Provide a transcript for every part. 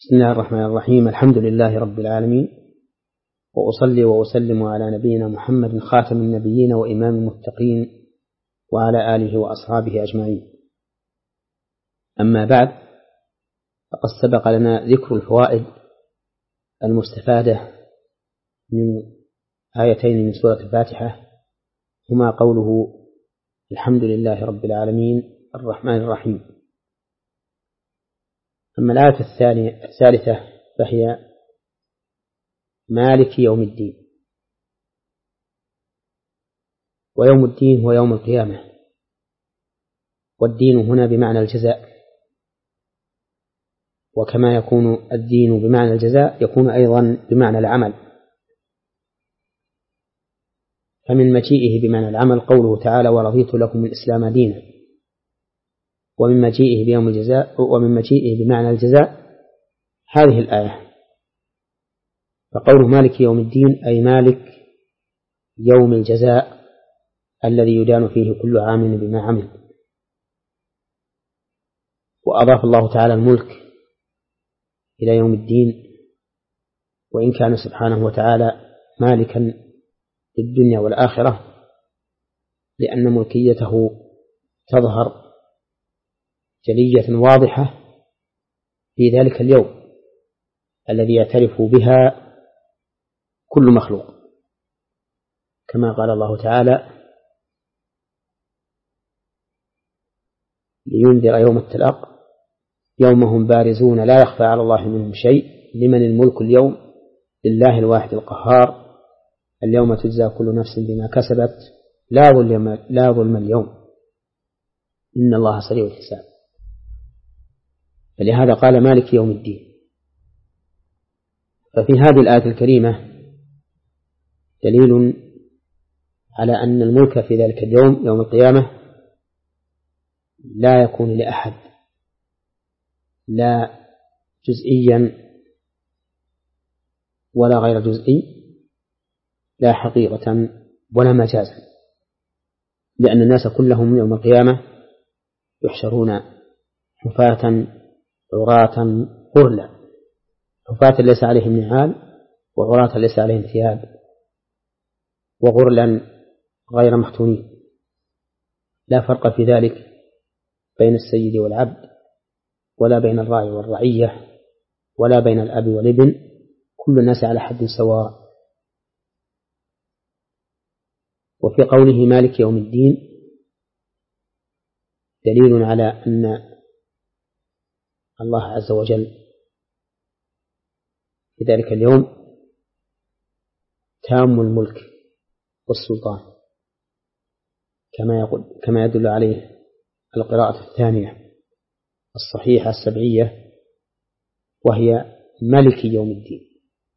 بسم الله الرحمن الرحيم. الحمد لله رب العالمين، وأصلي وأسلم على نبينا محمد خاتم النبيين وإمام المتقين وعلى آله وأصحابه أجمعين. أما بعد، فقد سبق لنا ذكر الفوائد المستفادة من آيتين من سورة الفاتحة، هما قوله الحمد لله رب العالمين الرحمن الرحيم. أما الآية الثالثة فهي مالك يوم الدين. ويوم الدين هو يوم القيامة، والدين هنا بمعنى الجزاء، وكما يكون الدين بمعنى الجزاء يكون أيضا بمعنى العمل. فمن مجيئه بمعنى العمل قوله تعالى ورضيت لكم الإسلام دينا، ومن مجيئه بيوم الجزاء، ومن مجيئه بمعنى الجزاء هذه الآية. فقوله مالك يوم الدين أي مالك يوم الجزاء الذي يدان فيه كل عام بما عمل. وأضاف الله تعالى الملك إلى يوم الدين، وإن كان سبحانه وتعالى مالكا للدنيا والآخرة، لأن ملكيته تظهر جلية واضحة في ذلك اليوم الذي يعترف بها كل مخلوق، كما قال الله تعالى لينذر يوم التلاق يوم هم بارزون لا يخفى على الله منهم شيء لمن الملك اليوم لله الواحد القهار اليوم تجزى كل نفس بما كسبت لا ظلم اليوم إن الله سريع الحساب. فلهذا قال مالك يوم الدين. ففي هذه الآية الكريمة دليل على أن الملك في ذلك اليوم يوم القيامة لا يكون لأحد، لا جزئيا ولا غير جزئي، لا حقيقة ولا مجازا، لأن الناس كلهم يوم القيامة يحشرون حفاة عراة غرلا، حفاة ليس عليهم نعال، وعراة ليس عليهم ثياب، وغرلا غير مختونين. لا فرق في ذلك بين السيد والعبد، ولا بين الراعي والرعية، ولا بين الأب والابن، كل الناس على حد سواء. وفي قوله مالك يوم الدين دليل على أن الله عز وجل في ذلك اليوم تام الملك والسلطان، كما يدل عليه القراءة الثانية الصحيحة السبعية، وهي ملك يوم الدين.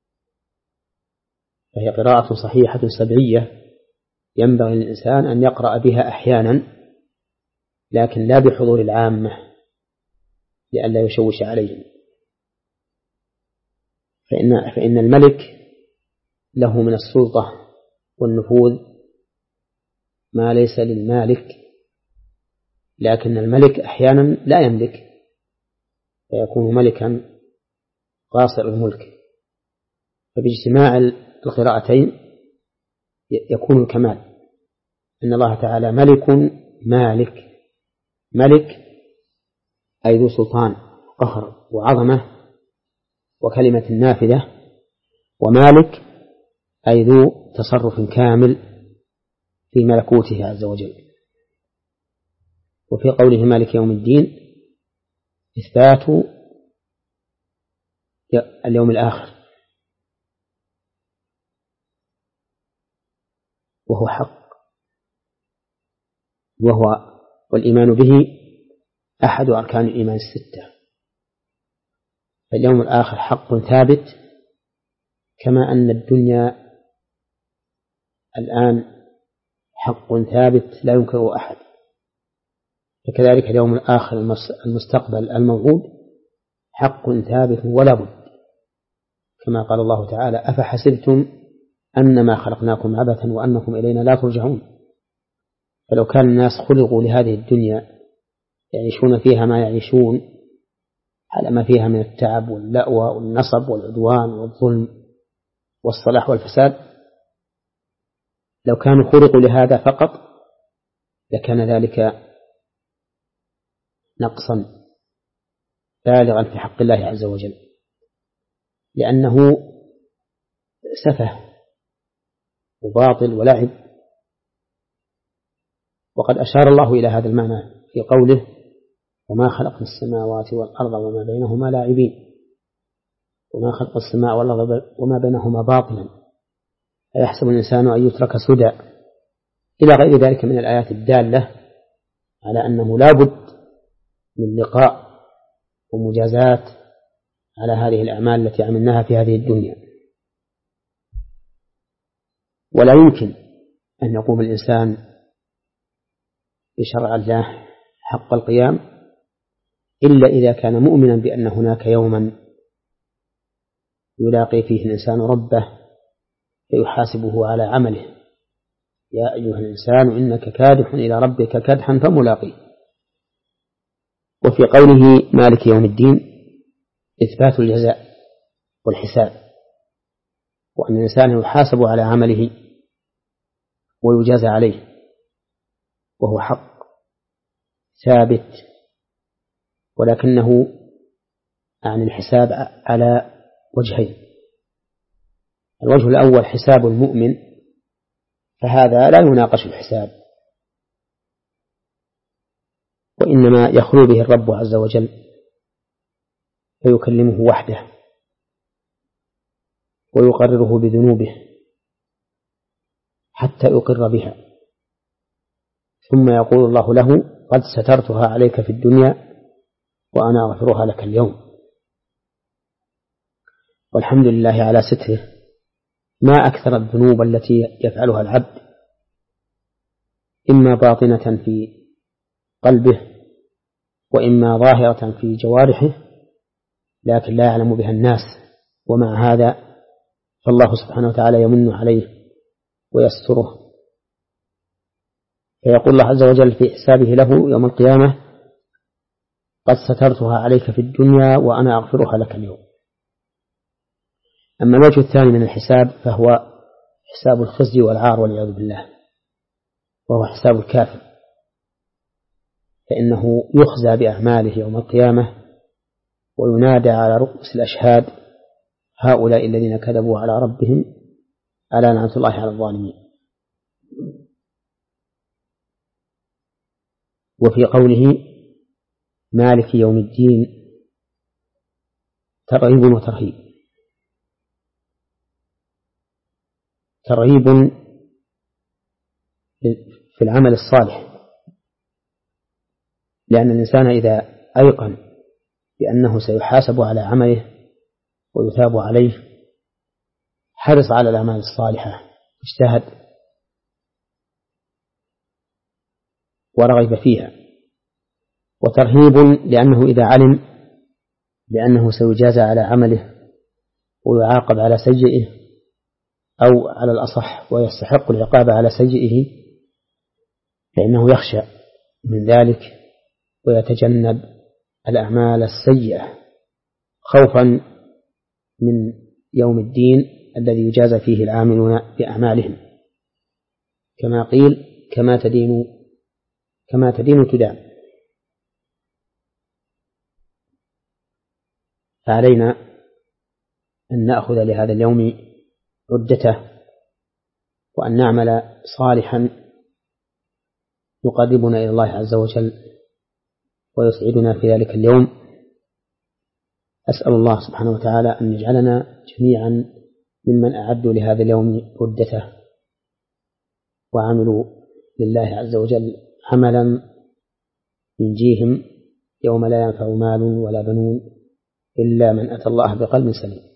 فهي قراءة صحيحة سبعية ينبغي للإنسان أن يقرأ بها أحيانا، لكن لا بحضور العامة لئلا يشوش عليهم. فإن الملك له من السلطة والنفوذ ما ليس للمالك، لكن الملك أحيانا لا يملك فيكون ملكا قاصر الملك. فباجتماع القراءتين يكون الكمال، أن الله تعالى ملك مالك. ملك أي ذو سلطان قهر وعظمة وكلمة نافذة، ومالك أي ذو تصرف كامل في ملكوته عز وجل. وفي قوله مالك يوم الدين إثبات اليوم الآخر، وهو حق، والإيمان به أحد أركان الإيمان الستة. فاليوم الآخر حق ثابت، كما أن الدنيا الآن حق ثابت لا ينكره أحد، فكذلك اليوم الآخر المستقبل الموعود حق ثابت ولا بد، كما قال الله تعالى أفحسبتم أنما خلقناكم عبثا وأنكم إلينا لا ترجعون. فلو كان الناس خلقوا لهذه الدنيا يعيشون فيها ما يعيشون على ما فيها من التعب واللأوى والنصب والعدوان والظلم والصلاح والفساد، لو كانوا خلقوا لهذا فقط لكان ذلك نقصا بالغا في حق الله عز وجل، لأنه سفه وباطل ولعب. وقد أشار الله إلى هذا المعنى في قوله: وما خلقنا السماوات والأرض وما بينهما لاعبين، وما خلق السماء والأرض وما بينهما باطلا أيحسب الإنسان أن يترك سدى، إلى غير ذلك من الآيات الدالة على أنه لا بد من لقاء ومجازات على هذه الأعمال التي عملناها في هذه الدنيا. ولا يمكن أن يقوم الإنسان بشرع الله حق القيام إلا إذا كان مؤمنا بأن هناك يوما يلاقي فيه الإنسان ربه فيحاسبه على عمله: يا أيها الإنسان إنك كادح إلى ربك كدحا فملاقيه. وفي قوله مالك يوم الدين إثبات الجزاء والحساب، وأن الإنسان يحاسب على عمله ويجازى عليه، وهو حق ثابت، ولكنه عن الحساب على وجهين: الوجه الأول حساب المؤمن، فهذا لا يناقش الحساب، وإنما يخلو به الرب عز وجل فيكلمه وحده ويقرره بذنوبه حتى يقر بها، ثم يقول الله له: قد سترتها عليك في الدنيا وأنا أغفرها لك اليوم. والحمد لله على ستره. ما أكثر الذنوب التي يفعلها العبد، إما باطنة في قلبه وإما ظاهرة في جوارحه، لكن لا يعلم بها الناس، ومع هذا فالله سبحانه وتعالى يمن عليه ويستره، فيقول الله عز وجل في حسابه له يوم القيامة: قد سترتها عليك في الدنيا وأنا أغفرها لك اليوم. أما الوجه الثاني من الحساب فهو حساب الخزي والعار والعياذ بالله، وهو حساب الكافر، فإنه يخزى بأعماله يوم القيامة وينادى على رؤوس الأشهاد: هؤلاء الذين كذبوا على ربهم ألا لعنة الله على الظالمين. وفي قوله مالك يوم الدين ترغيب وترهيب: ترغيب في العمل الصالح، لأن الإنسان إذا أيقن بأنه سيحاسب على عمله ويثاب عليه حرص على الأعمال الصالحة، اجتهد ورغب فيها. وترهيب لأنه إذا علم بأنه سيجازى على عمله ويعاقب على سيئه، أو على الأصح ويستحق العقاب على سيئه، فإنه يخشى من ذلك ويتجنب الأعمال السيئة خوفا من يوم الدين الذي يجازى فيه العاملون بأعمالهم، كما قيل: كما تدين تدان. فعلينا أن نأخذ لهذا اليوم عدته، وأن نعمل صالحا يقربنا إلى الله عز وجل ويسعدنا في ذلك اليوم. أسأل الله سبحانه وتعالى أن يجعلنا جميعا ممن أعدوا لهذا اليوم عدته وعملوا لله عز وجل عملا ينجيهم يوم لا ينفع مال ولا بنون إلا من أتى الله بقلب سليم.